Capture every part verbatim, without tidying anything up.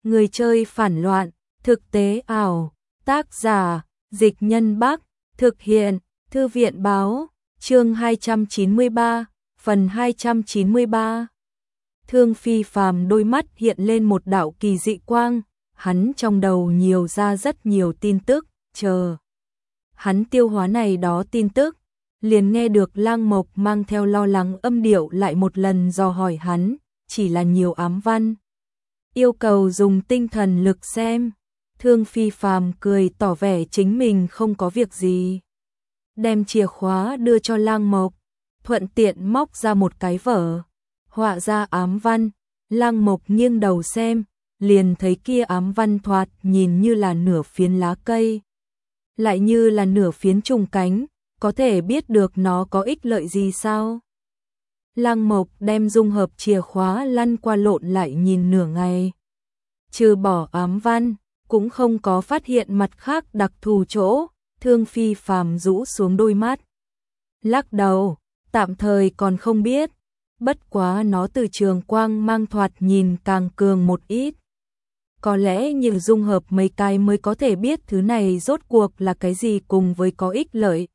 Người chơi phản loạn, thực tế ảo, tác giả, Dịch Nhân Bắc, thực hiện, Thư viện báo, chương hai trăm chín mươi ba, phần hai trăm chín mươi ba. Thương Phi Phàm đôi mắt hiện lên một đạo kỳ dị quang, hắn trong đầu nhiều ra rất nhiều tin tức, chờ. Hắn tiêu hóa này đó tin tức, liền nghe được Lang Mộc mang theo lo lắng âm điệu lại một lần dò hỏi hắn, chỉ là nhiều ám văn. Yêu cầu dùng tinh thần lực xem. Thương Phi Phàm cười tỏ vẻ chính mình không có việc gì. Đem chìa khóa đưa cho Lang Mộc, thuận tiện móc ra một cái vở, họa ra ám văn. Lang Mộc nghiêng đầu xem, liền thấy kia ám văn thoạt nhìn như là nửa phiến lá cây, lại như là nửa phiến trùng cánh, có thể biết được nó có ích lợi gì sao? Lang Mộc đem dung hợp chìa khóa lăn qua lộn lại nhìn nửa ngày. Trừ bỏ ám văn, cũng không có phát hiện mặt khác đặc thù chỗ. Thương Phi Phàm rũ xuống đôi mắt, lắc đầu, tạm thời còn không biết, bất quá nó từ trường quang mang thoạt nhìn càng cường một ít. Có lẽ như dung hợp mấy cái mới có thể biết thứ này rốt cuộc là cái gì cùng với có ích lợi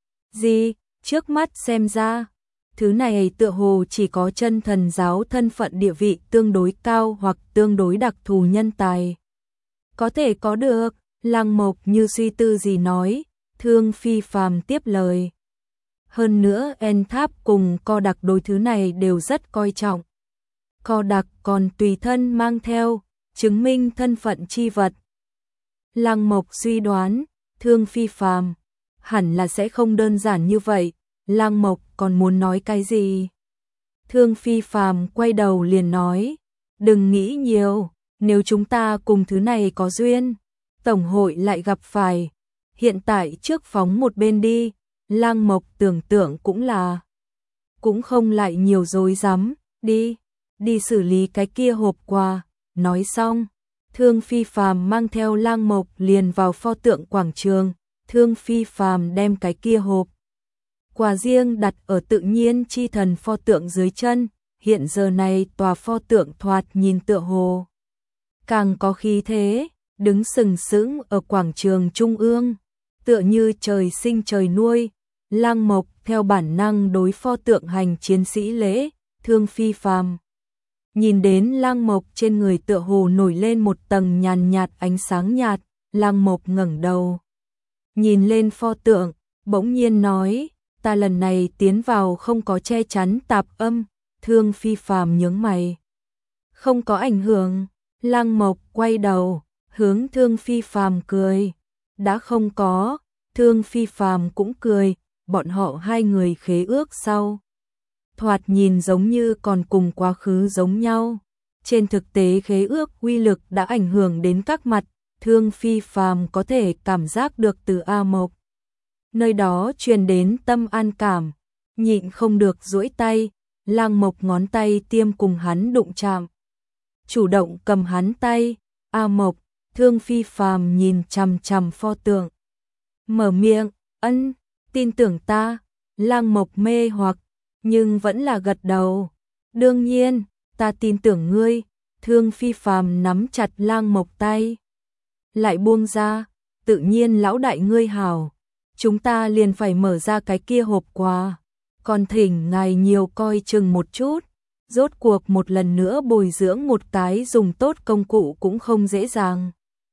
gì. Trước mắt xem ra, thứ này tựa hồ chỉ có chân thần giáo thân phận địa vị tương đối cao hoặc tương đối đặc thù nhân tài có thể có được. Lang Mộc như suy tư gì nói. Thương Phi Phàm tiếp lời. Hơn nữa En Tháp cùng Co Đặc đối thứ này đều rất coi trọng. Co Đặc còn tùy thân mang theo, chứng minh thân phận chi vật. Lang Mộc suy đoán, Thương Phi Phàm hẳn là sẽ không đơn giản như vậy. Lang Mộc còn muốn nói cái gì? Thương Phi Phàm quay đầu liền nói, đừng nghĩ nhiều, nếu chúng ta cùng thứ này có duyên, tổng hội lại gặp phải. Hiện tại trước phóng một bên đi. Lang Mộc tưởng tượng cũng là, cũng không lại nhiều dối rắm, đi, đi xử lý cái kia hộp quà. Nói xong, Thương Phi Phàm mang theo Lang Mộc liền vào pho tượng quảng trường. Thương Phi Phàm đem cái kia hộp quà riêng đặt ở tự nhiên chi thần pho tượng dưới chân. Hiện giờ này tòa pho tượng thoạt nhìn tựa hồ càng có khí thế, đứng sừng sững ở quảng trường trung ương, tựa như trời sinh trời nuôi. Lang Mộc theo bản năng đối pho tượng hành chiến sĩ lễ. Thương Phi Phàm nhìn đến Lang Mộc trên người tựa hồ nổi lên một tầng nhàn nhạt ánh sáng nhạt. Lang Mộc ngẩng đầu nhìn lên pho tượng, bỗng nhiên nói, ta lần này tiến vào không có che chắn tạp âm. Thương Phi Phàm nhướng mày, không có ảnh hưởng. Lang Mộc quay đầu hướng Thương Phi Phàm cười, đã không có. Thương Phi Phàm cũng cười, bọn họ hai người khế ước sau, thoạt nhìn giống như còn cùng quá khứ giống nhau. Trên thực tế khế ước uy lực đã ảnh hưởng đến các mặt. Thương Phi Phàm có thể cảm giác được từ A Mộc nơi đó truyền đến tâm an cảm, nhịn không được duỗi tay. Lang Mộc ngón tay tiêm cùng hắn đụng chạm, chủ động cầm hắn tay. A Mộc, Thương Phi Phàm nhìn chằm chằm pho tượng, mở miệng, ân, tin tưởng ta. Lang Mộc mê hoặc, nhưng vẫn là gật đầu. Đương nhiên, ta tin tưởng ngươi. Thương Phi Phàm nắm chặt Lang Mộc tay, lại buông ra, tự nhiên lão đại ngươi hảo. Chúng ta liền phải mở ra cái kia hộp quà, còn thỉnh ngài nhiều coi chừng một chút. Rốt cuộc một lần nữa bồi dưỡng một cái dùng tốt công cụ cũng không dễ dàng,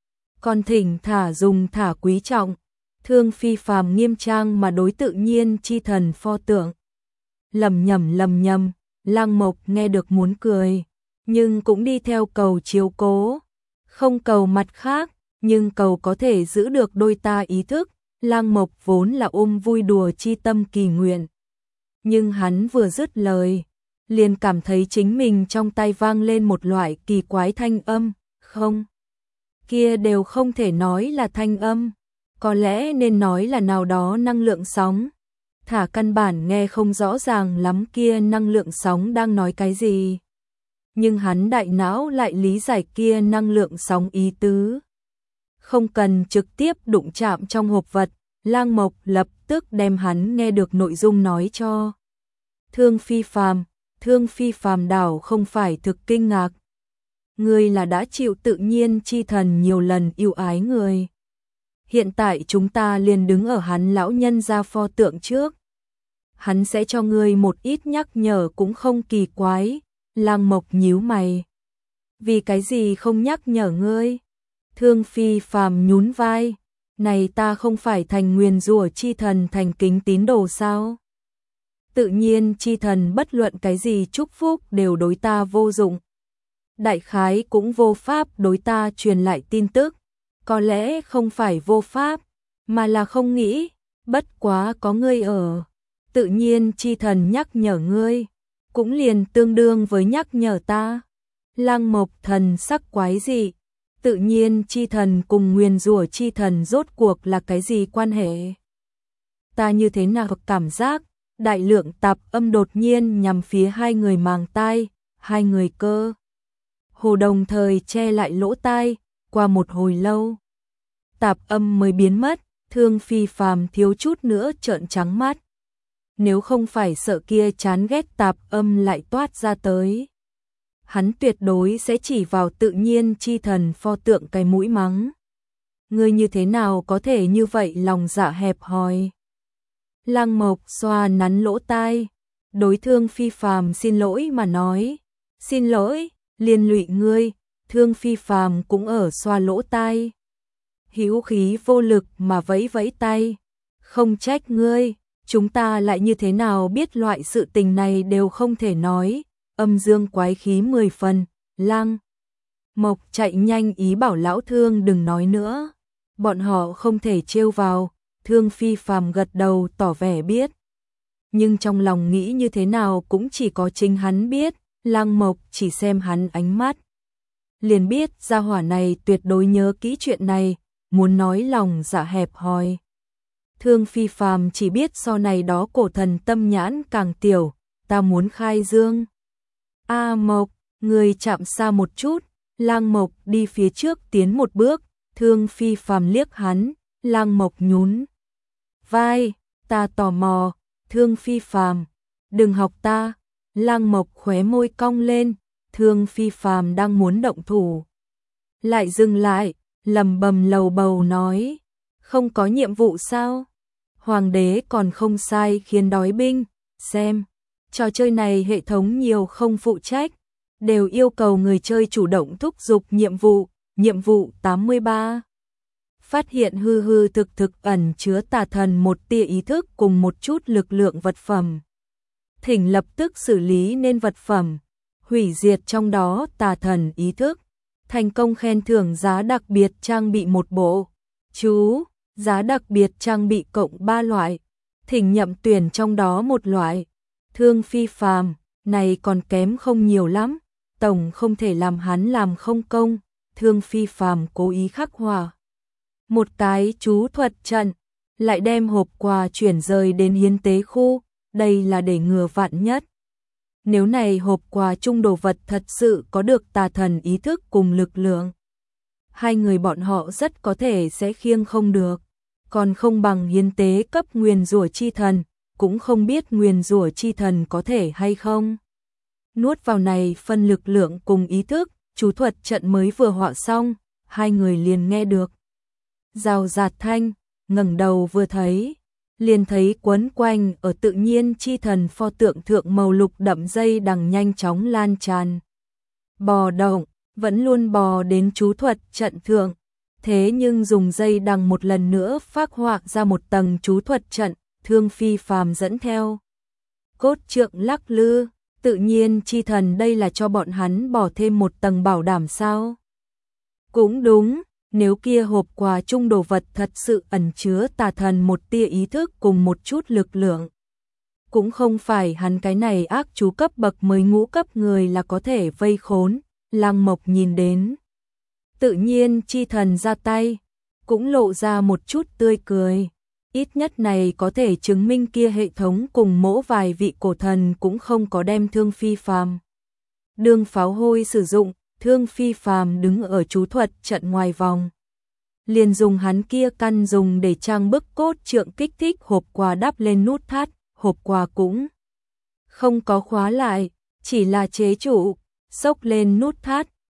còn thỉnh thả dùng thả quý trọng. Thương Phi Phàm nghiêm trang mà đối tự nhiên chi thần pho tượng lầm nhầm lầm nhầm. Lang Mộc nghe được muốn cười, nhưng cũng đi theo cầu chiếu cố, không cầu mặt khác, nhưng cầu có thể giữ được đôi ta ý thức. Lang Mộc vốn là ôm vui đùa chi tâm kỳ nguyện, nhưng hắn vừa dứt lời, liền cảm thấy chính mình trong tay vang lên một loại kỳ quái thanh âm. Không, kia đều không thể nói là thanh âm, có lẽ nên nói là nào đó năng lượng sóng. Thả căn bản nghe không rõ ràng lắm kia năng lượng sóng đang nói cái gì, nhưng hắn đại não lại lý giải kia năng lượng sóng ý tứ. Không cần trực tiếp đụng chạm trong hộp vật. Lang Mộc lập tức đem hắn nghe được nội dung nói cho Thương Phi Phàm. Thương Phi Phàm đảo không phải thực kinh ngạc, ngươi là đã chịu tự nhiên chi thần nhiều lần yêu ái người. Hiện tại chúng ta liền đứng ở hắn lão nhân gia pho tượng trước. Hắn sẽ cho ngươi một ít nhắc nhở cũng không kỳ quái. Lăng Mộc nhíu mày. Vì cái gì không nhắc nhở ngươi? Thương Phi Phàm nhún vai. Này ta không phải thành nguyền rủa chi thần thành kính tín đồ sao? Tự nhiên chi thần bất luận cái gì chúc phúc đều đối ta vô dụng. Đại khái cũng vô pháp đối ta truyền lại tin tức. Có lẽ không phải vô pháp, mà là không nghĩ, bất quá có ngươi ở. Tự nhiên chi thần nhắc nhở ngươi, cũng liền tương đương với nhắc nhở ta. Lăng Mộc thần sắc quái dị, tự nhiên chi thần cùng nguyền rủa chi thần rốt cuộc là cái gì quan hệ? Ta như thế nào cảm giác, đại lượng tạp âm đột nhiên nhằm phía hai người màng tai, hai người cơ. Hồ đồng thời che lại lỗ tai, qua một hồi lâu. Tạp âm mới biến mất, Thương Phi Phàm thiếu chút nữa trợn trắng mắt. Nếu không phải sợ kia chán ghét tạp âm lại toát ra tới, hắn tuyệt đối sẽ chỉ vào tự nhiên chi thần pho tượng cái mũi mắng. Ngươi như thế nào có thể như vậy lòng dạ hẹp hòi? Lăng Mộc xoa nắn lỗ tai, đối Thương Phi Phàm xin lỗi mà nói. Xin lỗi, liên lụy ngươi. Thương Phi Phàm cũng ở xoa lỗ tai. Hữu khí vô lực mà vẫy vẫy tay. Không trách ngươi, chúng ta lại như thế nào biết loại sự tình này đều không thể nói. Âm dương quái khí mười phần. Lăng Mộc chạy nhanh ý bảo lão Thương đừng nói nữa. Bọn họ không thể trêu vào. Thương Phi Phàm gật đầu tỏ vẻ biết. Nhưng trong lòng nghĩ như thế nào cũng chỉ có chính hắn biết. Lăng Mộc chỉ xem hắn ánh mắt, liền biết gia hỏa này tuyệt đối nhớ kỹ chuyện này, muốn nói lòng dạ hẹp hòi. Thương Phi Phàm chỉ biết sau này đó cổ thần tâm nhãn càng tiểu, ta muốn khai dương. A Mộc, người chạm xa một chút. Lăng Mộc đi phía trước tiến một bước. Thương Phi Phàm liếc hắn. Lăng Mộc nhún vai, ta tò mò. Thương Phi Phàm, đừng học ta. Lăng Mộc khóe môi cong lên. Thương Phi Phàm đang muốn động thủ, lại dừng lại, lầm bầm lầu bầu nói, không có nhiệm vụ sao? Hoàng đế còn không sai khiến đói binh, xem, trò chơi này hệ thống nhiều không phụ trách, đều yêu cầu người chơi chủ động thúc giục nhiệm vụ. Nhiệm vụ tám mươi ba. Phát hiện hư hư thực thực ẩn chứa tà thần một tia ý thức cùng một chút lực lượng vật phẩm. Thỉnh lập tức xử lý nên vật phẩm, hủy diệt trong đó tà thần ý thức. Thành công khen thưởng giá đặc biệt trang bị một bộ. Chú, giá đặc biệt trang bị cộng ba loại. Thỉnh nhậm tuyển trong đó một loại. Thương Phi Phàm, này còn kém không nhiều lắm. Tổng không thể làm hắn làm không công. Thương Phi Phàm cố ý khắc họa một cái chú thuật trận, lại đem hộp quà chuyển rời đến hiến tế khu. Đây là để ngừa vạn nhất. Nếu này hộp quà chung đồ vật thật sự có được tà thần ý thức cùng lực lượng, hai người bọn họ rất có thể sẽ khiêng không được. Còn không bằng hiến tế cấp nguyền rủa chi thần, cũng không biết nguyền rủa chi thần có thể hay không. Nuốt vào này phân lực lượng cùng ý thức, chú thuật trận mới vừa họa xong, hai người liền nghe được rào rạt thanh, ngẩng đầu vừa thấy, liền thấy quấn quanh ở tự nhiên chi thần pho tượng thượng màu lục đậm dây đằng nhanh chóng lan tràn. Bò động, vẫn luôn bò đến chú thuật trận thượng, thế nhưng dùng dây đằng một lần nữa phác họa ra một tầng chú thuật trận. Thương Phi Phàm dẫn theo cốt trượng lắc lư. Tự nhiên chi thần đây là cho bọn hắn bỏ thêm một tầng bảo đảm sao? Cũng đúng, nếu kia hộp quà chung đồ vật thật sự ẩn chứa tà thần một tia ý thức cùng một chút lực lượng, cũng không phải hắn cái này ác chú cấp bậc mới ngũ cấp người là có thể vây khốn. Lăng Mộc nhìn đến tự nhiên chi thần ra tay, cũng lộ ra một chút tươi cười. Ít nhất này có thể chứng minh kia hệ thống cùng mỗ vài vị cổ thần cũng không có đem Thương Phi Phàm đương pháo hôi sử dụng. Thương Phi Phàm đứng ở chú thuật trận ngoài vòng, liền dùng hắn kia căn dùng để trang bức cốt trượng kích thích hộp quà đắp lên nút thắt. Hộp quà cũng không có khóa lại, chỉ là chế trụ, xốc lên nút thắt.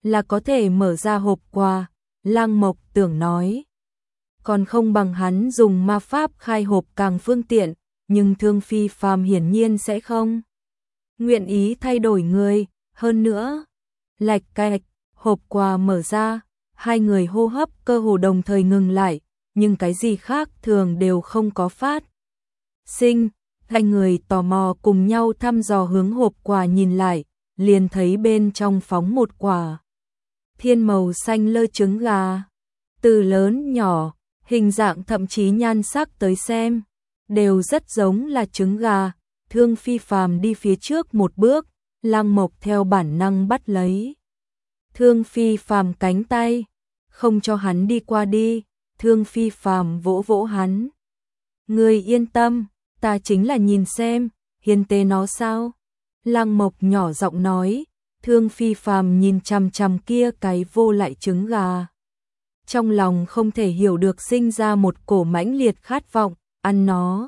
là có thể mở ra hộp quà, Lăng Mộc tưởng nói. Còn không bằng hắn dùng ma pháp khai hộp càng phương tiện, nhưng Thương Phi Phàm hiển nhiên sẽ không nguyện ý thay đổi người, hơn nữa. Lạch cạch, hộp quà mở ra, hai người hô hấp cơ hồ đồng thời ngừng lại, nhưng cái gì khác thường đều không có phát sinh. Hai người tò mò cùng nhau thăm dò hướng hộp quà nhìn lại, liền thấy bên trong phóng một quả thiên màu xanh lơ trứng gà. Từ lớn nhỏ, hình dạng thậm chí nhan sắc tới xem, đều rất giống là trứng gà. Thương Phi Phàm đi phía trước một bước, Lăng Mộc theo bản năng bắt lấy Thương Phi Phàm cánh tay, không cho hắn đi qua đi. Thương Phi Phàm vỗ vỗ hắn. Ngươi yên tâm, ta chính là nhìn xem, hiến tế nó sao? Lăng Mộc nhỏ giọng nói. Thương Phi Phàm nhìn chằm chằm kia cái vô lại trứng gà, trong lòng không thể hiểu được sinh ra một cổ mãnh liệt khát vọng, ăn nó.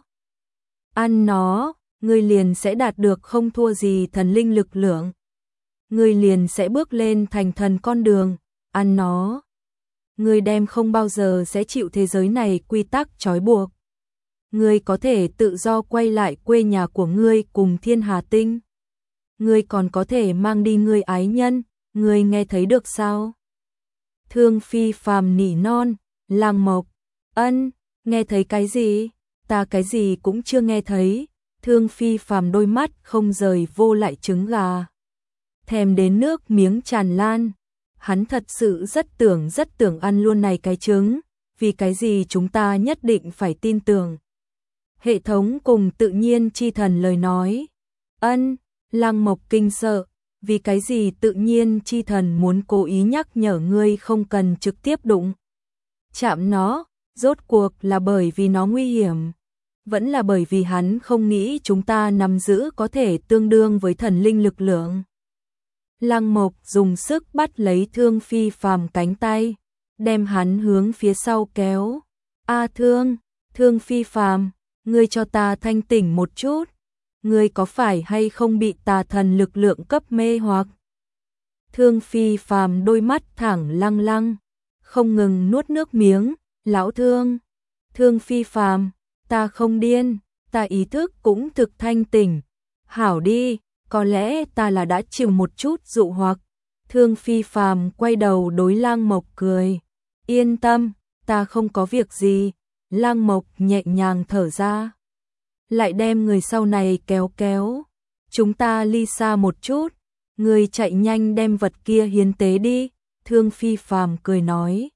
Ăn nó, ngươi liền sẽ đạt được không thua gì thần linh lực lượng. Ngươi liền sẽ bước lên thành thần con đường, ăn nó. Ngươi đem không bao giờ sẽ chịu thế giới này quy tắc trói buộc. Ngươi có thể tự do quay lại quê nhà của ngươi cùng Thiên Hà Tinh. Ngươi còn có thể mang đi ngươi ái nhân, ngươi nghe thấy được sao? Thương Phi Phàm nỉ non. Lăng Mộc, ân, nghe thấy cái gì? Ta cái gì cũng chưa nghe thấy. Thương Phi Phàm đôi mắt không rời vô lại trứng gà, thèm đến nước miếng tràn lan. Hắn thật sự rất tưởng rất tưởng ăn luôn này cái trứng, vì cái gì chúng ta nhất định phải tin tưởng hệ thống cùng tự nhiên chi thần lời nói. Ân, Lăng Mộc kinh sợ, vì cái gì tự nhiên chi thần muốn cố ý nhắc nhở ngươi không cần trực tiếp đụng chạm nó, rốt cuộc là bởi vì nó nguy hiểm, vẫn là bởi vì hắn không nghĩ chúng ta nắm giữ có thể tương đương với thần linh lực lượng. Lăng Mộc dùng sức bắt lấy Thương Phi Phàm cánh tay, đem hắn hướng phía sau kéo. A Thương, Thương Phi Phàm, ngươi cho ta thanh tỉnh một chút. Ngươi có phải hay không bị tà thần lực lượng cấp mê hoặc? Thương Phi Phàm đôi mắt thẳng lăng lăng, không ngừng nuốt nước miếng. Lão Thương, Thương Phi Phàm, ta không điên, ta ý thức cũng thực thanh tỉnh. Hảo đi, có lẽ ta là đã chịu một chút dụ hoặc. Thương Phi Phàm quay đầu đối Lăng Mộc cười. Yên tâm, ta không có việc gì. Lăng Mộc nhẹ nhàng thở ra, lại đem người sau này kéo kéo. Chúng ta ly xa một chút, người chạy nhanh đem vật kia hiến tế đi. Thương Phi Phàm cười nói.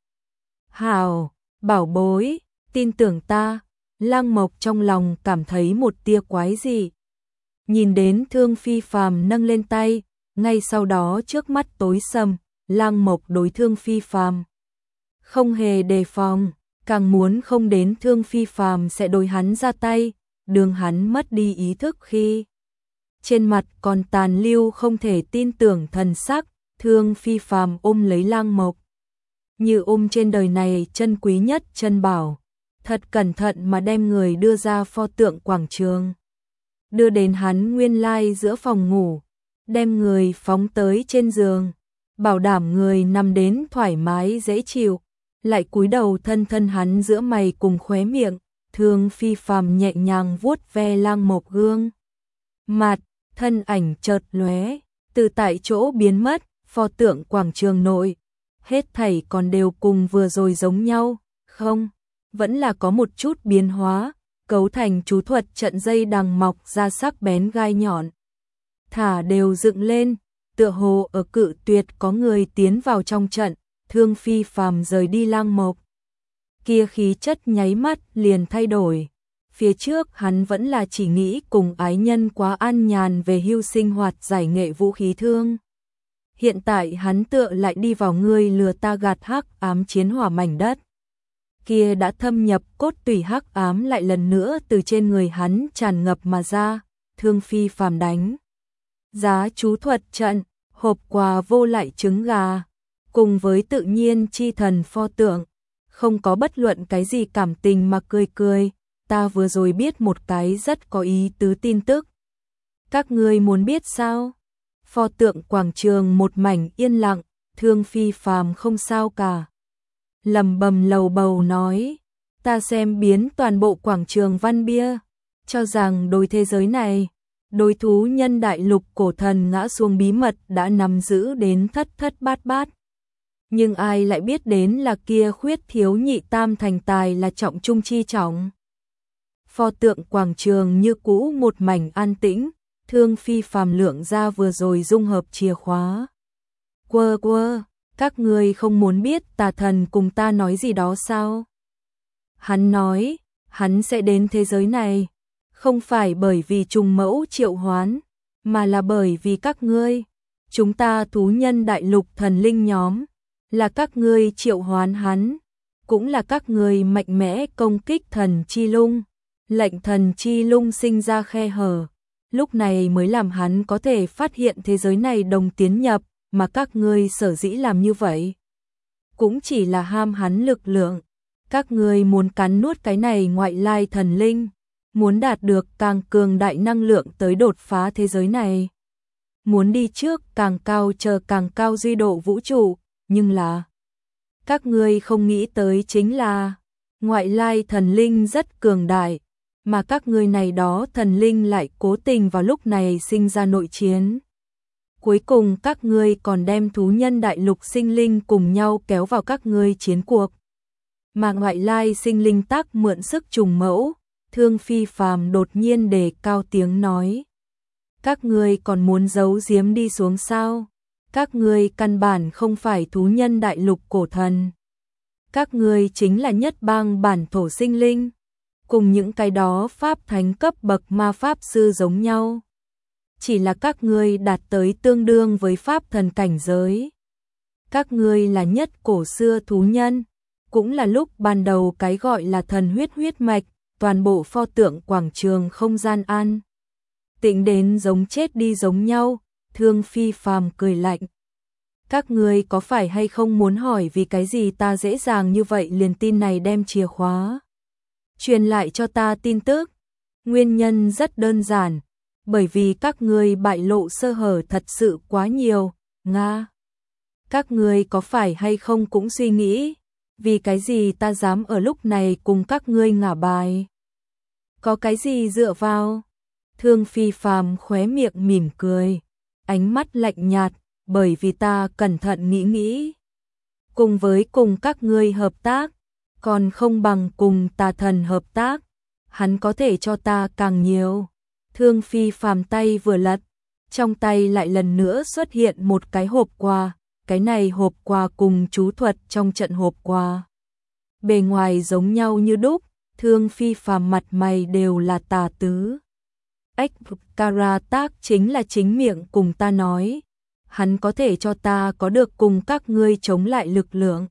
Hảo, bảo bối, tin tưởng ta. Lăng Mộc trong lòng cảm thấy một tia quái dị. Nhìn đến Thương Phi Phàm nâng lên tay, ngay sau đó trước mắt tối sầm. Lăng Mộc đối Thương Phi Phàm không hề đề phòng, càng muốn không đến Thương Phi Phàm sẽ đối hắn ra tay. Đường hắn mất đi ý thức khi trên mặt còn tàn lưu không thể tin tưởng thần sắc. Thương Phi Phàm ôm lấy Lăng Mộc như ôm trên đời này chân quý nhất chân bảo, thật cẩn thận mà đem người đưa ra pho tượng quảng trường, đưa đến hắn nguyên lai giữa phòng ngủ, đem người phóng tới trên giường, bảo đảm người nằm đến thoải mái dễ chịu, lại cúi đầu thân thân hắn giữa mày cùng khóe miệng. Thương Phi Phàm nhẹ nhàng vuốt ve Lăng Mộc gương mặt, thân ảnh chợt lóe, từ tại chỗ biến mất. Pho tượng quảng trường nội, hết thảy còn đều cùng vừa rồi giống nhau, không, vẫn là có một chút biến hóa, cấu thành chú thuật trận dây đằng mọc ra sắc bén gai nhọn, thả đều dựng lên, tựa hồ ở cự tuyệt có người tiến vào trong trận. Thương Phi Phàm rời đi Lăng Mộc, kia khí chất nháy mắt liền thay đổi. Phía trước hắn vẫn là chỉ nghĩ cùng ái nhân quá an nhàn về hưu sinh hoạt giải nghệ vũ khí thương. Hiện tại hắn tựa lại đi vào ngươi lừa ta gạt hắc ám chiến hỏa mảnh đất. Kia đã thâm nhập cốt tủy hắc ám lại lần nữa từ trên người hắn tràn ngập mà ra. Thương Phi Phàm đánh giá chú thuật trận, hộp quà vô lại trứng gà, cùng với tự nhiên chi thần pho tượng, không có bất luận cái gì cảm tình mà cười cười. Ta vừa rồi biết một cái rất có ý tứ tin tức. Các ngươi muốn biết sao? Pho tượng quảng trường một mảnh yên lặng, Thương Phi Phàm không sao cả. Lầm bầm lầu bầu nói, ta xem biến toàn bộ quảng trường Văn Bia, cho rằng đối thế giới này, đối thú nhân đại lục cổ thần ngã xuống bí mật đã nắm giữ đến thất thất bát bát. Nhưng ai lại biết đến là kia khuyết thiếu nhị tam thành tài là trọng trung chi trọng. Pho tượng quảng trường như cũ một mảnh an tĩnh, Thương Phi Phàm lượng ra vừa rồi dung hợp chìa khóa. Quơ quơ, các ngươi không muốn biết tà thần cùng ta nói gì đó sao? Hắn nói, hắn sẽ đến thế giới này, không phải bởi vì trùng mẫu triệu hoán, mà là bởi vì các ngươi, chúng ta thú nhân đại lục thần linh nhóm, là các ngươi triệu hoán hắn, cũng là các ngươi mạnh mẽ công kích thần chi lung, lệnh thần chi lung sinh ra khe hở, lúc này mới làm hắn có thể phát hiện thế giới này đồng tiến nhập, mà các ngươi sở dĩ làm như vậy, cũng chỉ là ham hắn lực lượng, các ngươi muốn cắn nuốt cái này ngoại lai thần linh, muốn đạt được càng cường đại năng lượng tới đột phá thế giới này, muốn đi trước càng cao chờ càng cao duy độ vũ trụ, nhưng là các ngươi không nghĩ tới chính là ngoại lai thần linh rất cường đại, mà các ngươi này đó thần linh lại cố tình vào lúc này sinh ra nội chiến. Cuối cùng các ngươi còn đem thú nhân đại lục sinh linh cùng nhau kéo vào các ngươi chiến cuộc. Mà ngoại lai sinh linh tác mượn sức trùng mẫu, Thương Phi Phàm đột nhiên đề cao tiếng nói. Các ngươi còn muốn giấu giếm đi xuống sao? Các ngươi căn bản không phải thú nhân đại lục cổ thần. Các ngươi chính là nhất bang bản thổ sinh linh. Cùng những cái đó pháp thánh cấp bậc ma pháp sư giống nhau. Chỉ là các ngươi đạt tới tương đương với pháp thần cảnh giới. Các ngươi là nhất cổ xưa thú nhân, cũng là lúc ban đầu cái gọi là thần huyết huyết mạch, toàn bộ pho tượng quảng trường không gian an. Tĩnh đến giống chết đi giống nhau, Thương Phi Phàm cười lạnh. Các ngươi có phải hay không muốn hỏi vì cái gì ta dễ dàng như vậy liền tin này đem chìa khóa truyền lại cho ta tin tức? Nguyên nhân rất đơn giản, bởi vì các ngươi bại lộ sơ hở thật sự quá nhiều, Nga. Các ngươi có phải hay không cũng suy nghĩ, vì cái gì ta dám ở lúc này cùng các ngươi ngả bài? Có cái gì dựa vào? Thương Phi Phàm khóe miệng mỉm cười, ánh mắt lạnh nhạt, bởi vì ta cẩn thận nghĩ nghĩ. Cùng với cùng các ngươi hợp tác, còn không bằng cùng tà thần hợp tác, hắn có thể cho ta càng nhiều. Thương Phi Phàm tay vừa lật, trong tay lại lần nữa xuất hiện một cái hộp quà, cái này hộp quà cùng chú thuật trong trận hộp quà. Bề ngoài giống nhau như đúc, Thương Phi Phàm mặt mày đều là tà tứ. Ếch Karatak chính là chính miệng cùng ta nói, hắn có thể cho ta có được cùng các ngươi chống lại lực lượng.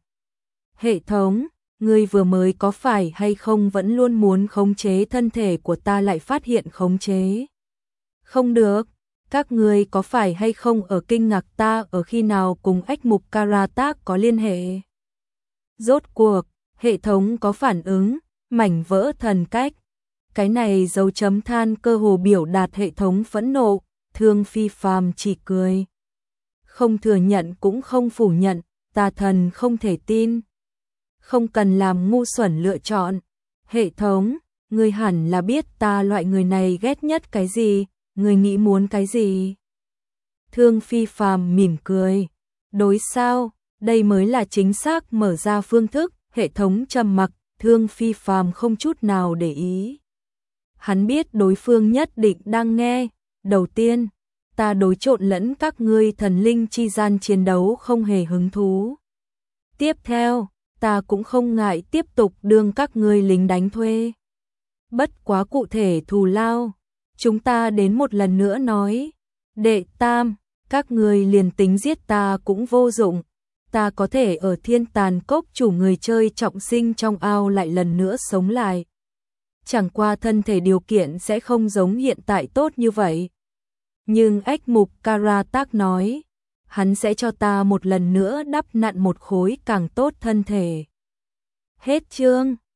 Hệ thống, ngươi vừa mới có phải hay không vẫn luôn muốn khống chế thân thể của ta lại phát hiện khống chế? Không được, các ngươi có phải hay không ở kinh ngạc ta ở khi nào cùng ếch mục Karatak có liên hệ? Rốt cuộc, hệ thống có phản ứng, mảnh vỡ thần cách. Cái này dấu chấm than cơ hồ biểu đạt hệ thống phẫn nộ, Thương Phi Phàm chỉ cười. Không thừa nhận cũng không phủ nhận, tà thần không thể tin. Không cần làm ngu xuẩn lựa chọn. Hệ thống, ngươi hẳn là biết ta loại người này ghét nhất cái gì, ngươi nghĩ muốn cái gì. Thương Phi Phàm mỉm cười. Đối sao, đây mới là chính xác mở ra phương thức, hệ thống trầm mặc, Thương Phi Phàm không chút nào để ý. Hắn biết đối phương nhất định đang nghe. Đầu tiên, ta đối trộn lẫn các ngươi thần linh chi gian chiến đấu không hề hứng thú. Tiếp theo, ta cũng không ngại tiếp tục đương các ngươi lính đánh thuê. Bất quá cụ thể thù lao, chúng ta đến một lần nữa nói. Đệ tam, các ngươi liền tính giết ta cũng vô dụng. Ta có thể ở thiên tàn cốc chủ người chơi trọng sinh trong ao lại lần nữa sống lại. Chẳng qua thân thể điều kiện sẽ không giống hiện tại tốt như vậy. Nhưng ếch mục Karatak nói, hắn sẽ cho ta một lần nữa đắp nặn một khối càng tốt thân thể. Hết chương.